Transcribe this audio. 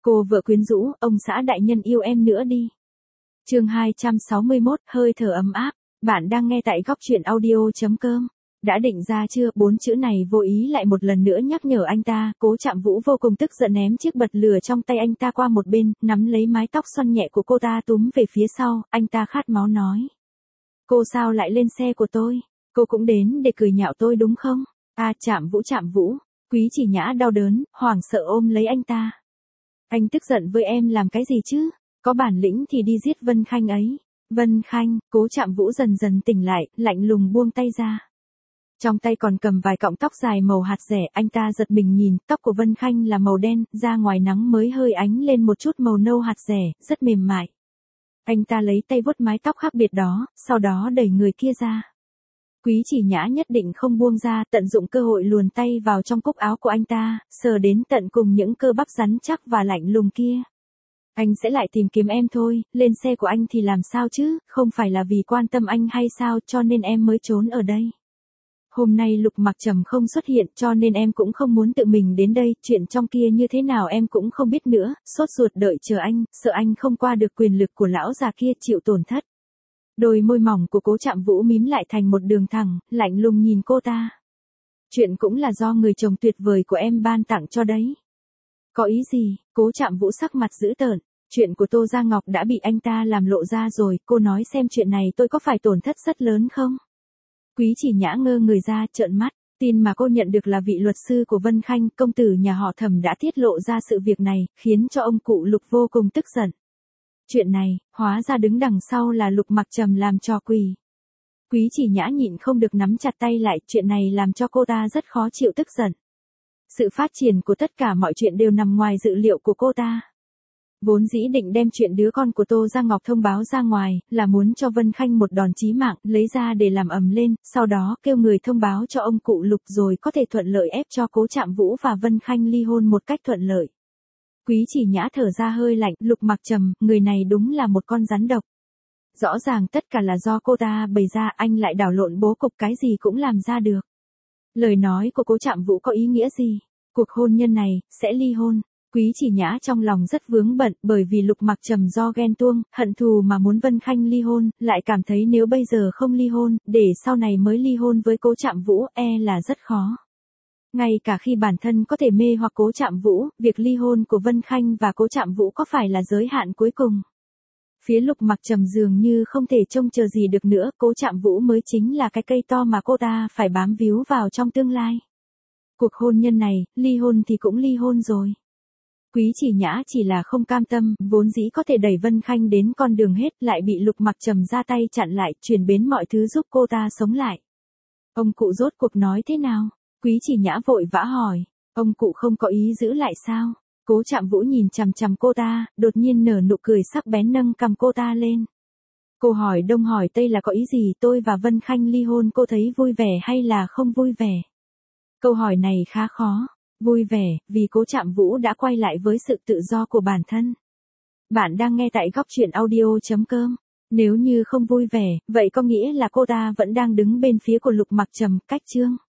Cô vợ quyến rũ, ông xã đại nhân yêu em nữa đi. Chương 261, hơi thở ấm áp. Bạn đang nghe tại góc truyện audio.com. Đã định ra chưa? 4 chữ này vô ý lại một lần nữa nhắc nhở anh ta. Cố Trạm Vũ vô cùng tức giận ném chiếc bật lửa trong tay anh ta qua một bên, nắm lấy mái tóc xoăn nhẹ của cô ta túm về phía sau. Anh ta khát máu nói: cô sao lại lên xe của tôi? Cô cũng đến để cười nhạo tôi đúng không? À, Trạm Vũ. Quý Chỉ Nhã đau đớn, hoảng sợ ôm lấy anh ta. Anh tức giận với em làm cái gì chứ? Có bản lĩnh thì đi giết Vân Khanh ấy. Vân Khanh. Cố Trạm Vũ dần dần tỉnh lại, lạnh lùng buông tay ra. Trong tay còn cầm vài cọng tóc dài màu hạt rẻ, anh ta giật mình nhìn, tóc của Vân Khanh là màu đen, ra ngoài nắng mới hơi ánh lên một chút màu nâu hạt rẻ, rất mềm mại. Anh ta lấy tay vuốt mái tóc khác biệt đó, sau đó đẩy người kia ra. Quý Chỉ Nhã nhất định không buông ra, tận dụng cơ hội luồn tay vào trong cúc áo của anh ta, sờ đến tận cùng những cơ bắp rắn chắc và lạnh lùng kia. Anh sẽ lại tìm kiếm em thôi, lên xe của anh thì làm sao chứ, không phải là vì quan tâm anh hay sao, cho nên em mới trốn ở đây. Hôm nay Lục Mặc Trầm không xuất hiện, cho nên em cũng không muốn tự mình đến đây, chuyện trong kia như thế nào em cũng không biết nữa, sốt ruột đợi chờ anh, sợ anh không qua được quyền lực của lão già kia chịu tổn thất. Đôi môi mỏng của Cố Trạm Vũ mím lại thành một đường thẳng, lạnh lùng nhìn cô ta. Chuyện cũng là do người chồng tuyệt vời của em ban tặng cho đấy. Có ý gì? Cố Trạm Vũ sắc mặt dữ tợn. Chuyện của Tô Gia Ngọc đã bị anh ta làm lộ ra rồi, cô nói xem chuyện này tôi có phải tổn thất rất lớn không? Quý Chỉ Nhã ngơ người ra, trợn mắt. Tin mà cô nhận được là vị luật sư của Vân Khanh, công tử nhà họ Thẩm đã tiết lộ ra sự việc này, khiến cho ông cụ Lục vô cùng tức giận. Chuyện này, hóa ra đứng đằng sau là Lục Mặc Trầm làm trò quỷ. Quý Chỉ Nhã nhịn không được nắm chặt tay lại, chuyện này làm cho cô ta rất khó chịu tức giận. Sự phát triển của tất cả mọi chuyện đều nằm ngoài dự liệu của cô ta. Vốn dĩ định đem chuyện đứa con của Tô Gia Ngọc thông báo ra ngoài, là muốn cho Vân Khanh một đòn chí mạng, lấy ra để làm ầm lên, sau đó kêu người thông báo cho ông cụ Lục rồi có thể thuận lợi ép cho Cố Trạm Vũ và Vân Khanh ly hôn một cách thuận lợi. Quý Chỉ Nhã thở ra hơi lạnh, Lục Mặc Trầm, người này đúng là một con rắn độc. Rõ ràng tất cả là do cô ta bày ra, anh lại đảo lộn bố cục cái gì cũng làm ra được. Lời nói của Cố Trạm Vũ có ý nghĩa gì? Cuộc hôn nhân này, sẽ ly hôn. Quý Chỉ Nhã trong lòng rất vướng bận, bởi vì Lục Mặc Trầm do ghen tuông, hận thù mà muốn Vân Khanh ly hôn, lại cảm thấy nếu bây giờ không ly hôn, để sau này mới ly hôn với Cố Trạm Vũ, là rất khó. Ngay cả khi bản thân có thể mê hoặc Cố Trạm Vũ, việc ly hôn của Vân Khanh và Cố Trạm Vũ có phải là giới hạn cuối cùng? Phía Lục Mặc Trầm dường như không thể trông chờ gì được nữa, Cố Trạm Vũ mới chính là cái cây to mà cô ta phải bám víu vào trong tương lai. Cuộc hôn nhân này, ly hôn thì cũng ly hôn rồi. Quý Chỉ Nhã chỉ là không cam tâm, vốn dĩ có thể đẩy Vân Khanh đến con đường hết, lại bị Lục Mặc Trầm ra tay chặn lại, chuyển biến mọi thứ giúp cô ta sống lại. Ông cụ rốt cuộc nói thế nào? Quý Chỉ Nhã vội vã hỏi. Ông cụ không có ý giữ lại sao? Cố Trạm Vũ nhìn chằm chằm cô ta, đột nhiên nở nụ cười sắc bén nâng cằm cô ta lên. Cô hỏi đông hỏi tây là có ý gì? Tôi và Vân Khanh ly hôn cô thấy vui vẻ hay là không vui vẻ? Câu hỏi này khá khó. Vui vẻ, vì Cố Trạm Vũ đã quay lại với sự tự do của bản thân. Bạn đang nghe tại góc truyện audio.com. Nếu như không vui vẻ, vậy có nghĩa là cô ta vẫn đang đứng bên phía của Lục Mặc Trầm, cách chương.